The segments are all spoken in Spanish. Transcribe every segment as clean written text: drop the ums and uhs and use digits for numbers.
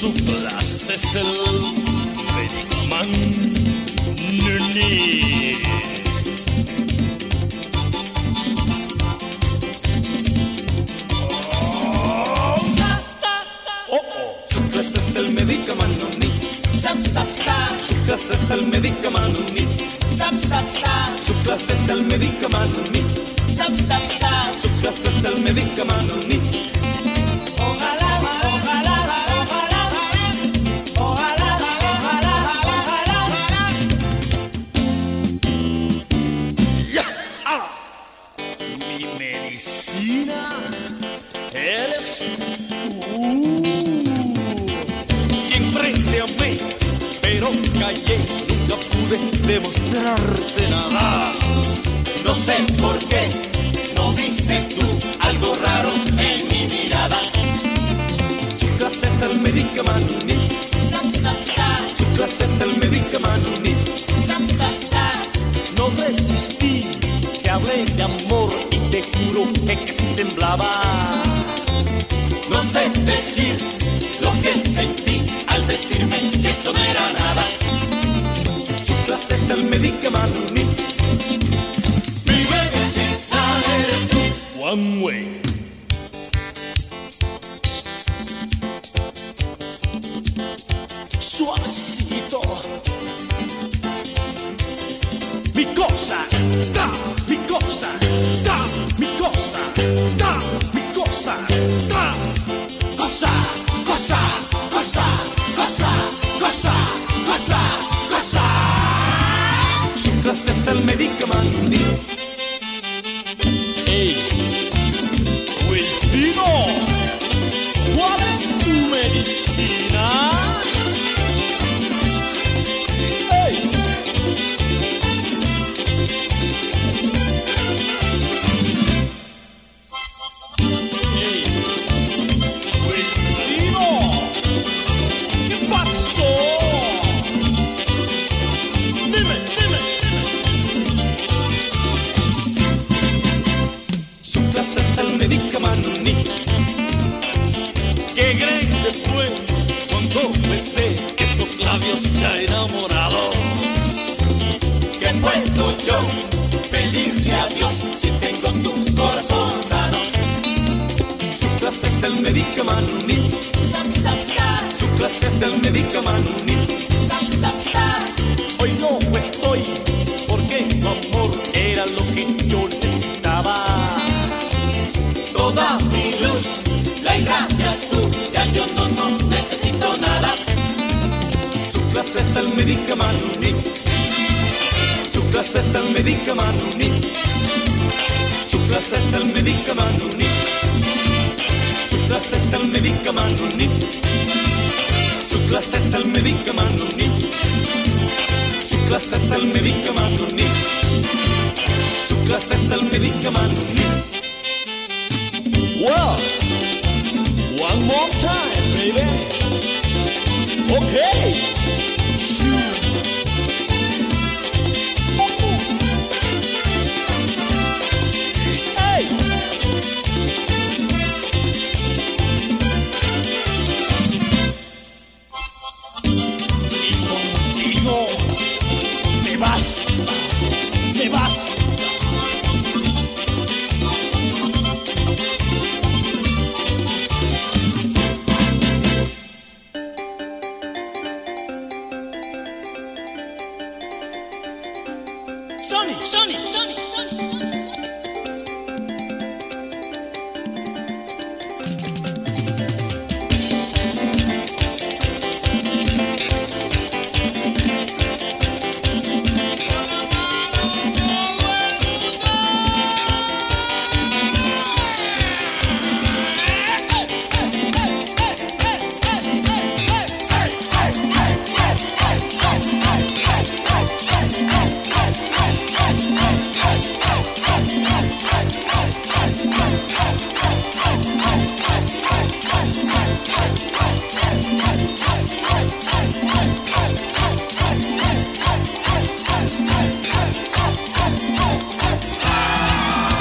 Su clase es el medicamento. Su clase es el medicamento. Zap, zap, zap. Su clase es el medicamento. Zap, zap, zap. Su clase es el medicamento. Zap, zap, zap. Su clase es el medicamento. Ojalá, ojalá, ojalá, ojalá, ojalá, ojalá. Mi medicina eres tú. Siempre te amé, pero callé, nunca pude demostrarte nada. No sé por qué no viste tú algo raro en mi mirada. Su clase es el medicamento. Zap, zap, zap. Su clase es el medicamento. Zap, zap, zap. No resistí, te hablé de amor y te juro que casi temblaba. No sé decir lo que sentí al decirme que eso no era nada. Su clase es el medicamento. Mi medicina eres tú. One way. Suavecito. Mi cosa, Da, mi cosa, da, mi cosa, da, mi cosa. da. Cosa, cosa, cosa, cosa, cosa, cosa, cosa. Su clase es el medicamento. Ey, Wilfrido, ¿cuál es tu medicina? Ey. Ey, Wilfrido, ¿qué pasó? Dime, dime, dime. Su clase es el medicamento. Qué grande fue cuando besé esos labios ya enamorados. ¿Qué puedo yo pedirle a Dios si tengo tu corazón sano? Su clase es el medicamento. Zap, zap, zap. Su clase es el medicamento. Zap, zap, zap. Hoy no estoy, porque tu amor era lo que yo necesitaba. Toda mi luz la irradias tú, ya yo no necesito nada. Su clase es el medicamento. Su clase es el medicamento. Su clase es el medicamento. Su clase es el medicamento. Su clase es el medicamento. Su clase es el medicamento. Su clase es el medicamento. Well, one more time, baby. Okay. Shoot. Hey. Y contigo me basta, me basta. Sonny, Sonny, Sonny, Sonny.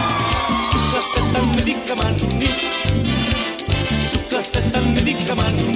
Su clase es el medicamento.